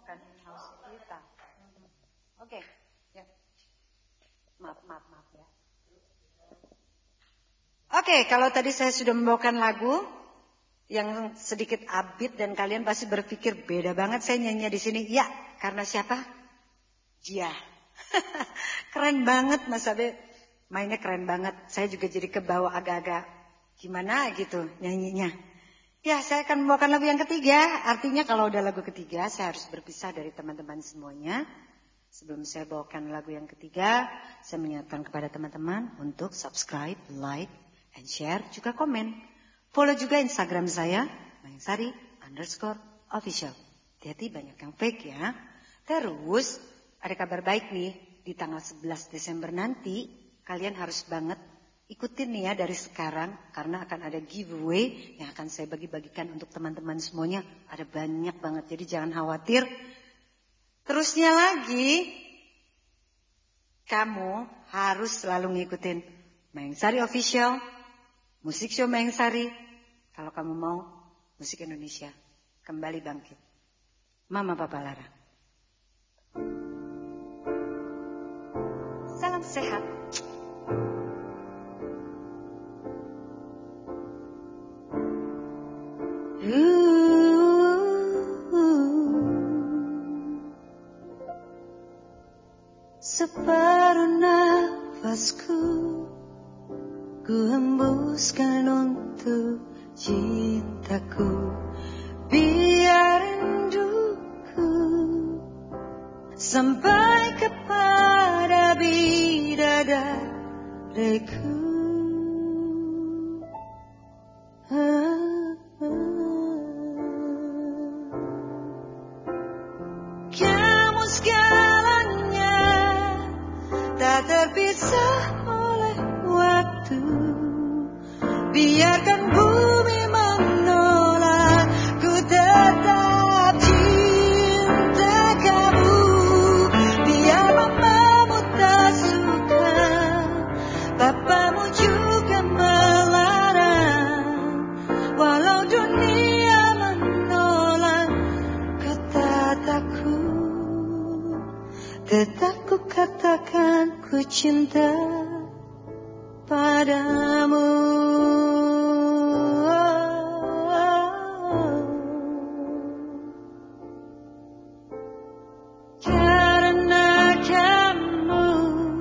bukan in-house kita. Oke, ya. Maaf ya. Oke, kalau tadi saya sudah membawakan lagu yang sedikit upbeat dan kalian pasti berpikir beda banget saya nyanyi di sini. Ya, karena siapa? Dia. Keren banget Mas Abe. Mainnya keren banget. Saya juga jadi kebawa agak-agak gimana gitu nyanyinya. Ya, saya akan membawakan lagu yang ketiga. Artinya kalau udah lagu ketiga saya harus berpisah dari teman-teman semuanya. Sebelum saya bawakan lagu yang ketiga, saya mengingatkan kepada teman-teman untuk subscribe, like, and share, juga komen. Follow juga Instagram saya, @mayangsari_official. Hati-hati banyak yang fake ya. Terus ada kabar baik nih, di tanggal 11 Desember nanti kalian harus banget ikutin nih ya dari sekarang. Karena akan ada giveaway yang akan saya bagi-bagikan untuk teman-teman semuanya. Ada banyak banget, jadi jangan khawatir. Terusnya lagi, kamu harus selalu ngikutin Mayangsari Official, Musik Show Mayangsari. Kalau kamu mau musik Indonesia kembali bangkit. Mama Papa Lara. Salam sehat. Separuh nafasku ku hembuskan untuk cintaku, biar rinduku sampai kepada bidadariku. Kamu segalanya, tak terpisah oleh waktu. Biarkan bumi menolak, ku tetap cinta kamu. Biar mamamu tak suka, papamu juga melarang. Walau dunia menolak, kata-kataku tetap ku katakan ku cinta padamu. Karena kamu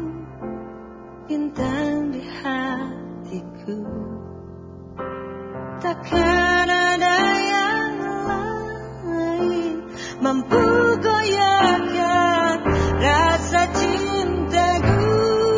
bintang di hatiku, takkan ada yang lain mampu goyahkan rasa cintaku.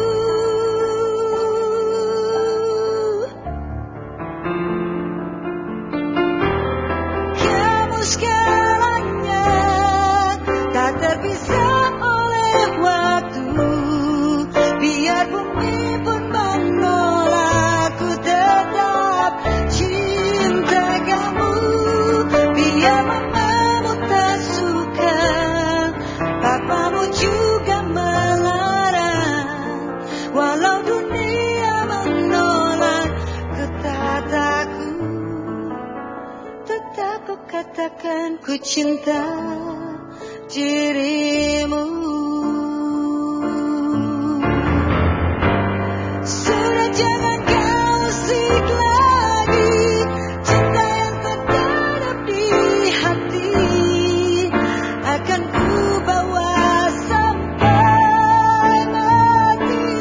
Kamu segalanya, tak terpisah oleh waktu. Biar bumi pun menolak, ku tetap cinta kamu. Biar mamamu tak suka, papamu juga melarang. Walau dunia menolak, kata-kataku tetap ku katakan ku cinta dirimu. Sudah jangan kau usik lagi cinta yang tertanam di hati. Akan ku bawa sampai mati.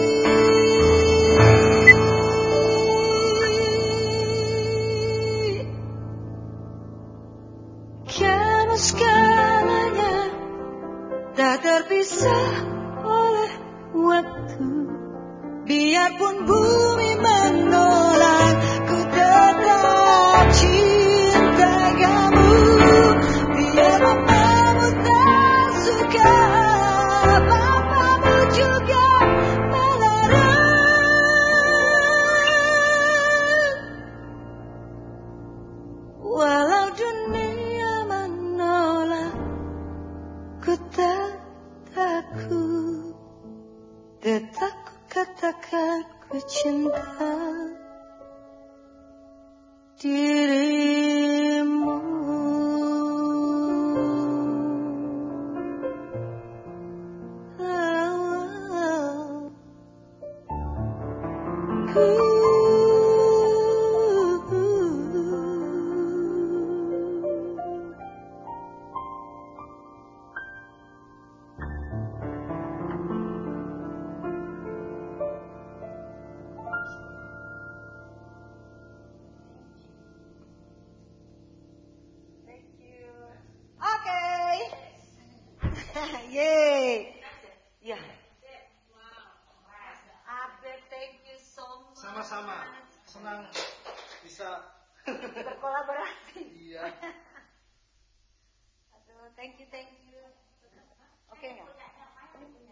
Kamu segalanya, tak terpisah oleh waktu. Biarpun bumi menolak, ku tetap cinta kamu. Biar mamamu tak suka, papamu juga melarang. Walau dunia menolak, ku tetap ku katakan ku cinta berkolaborasi. Iya. Aduh, thank you. Oke nggak?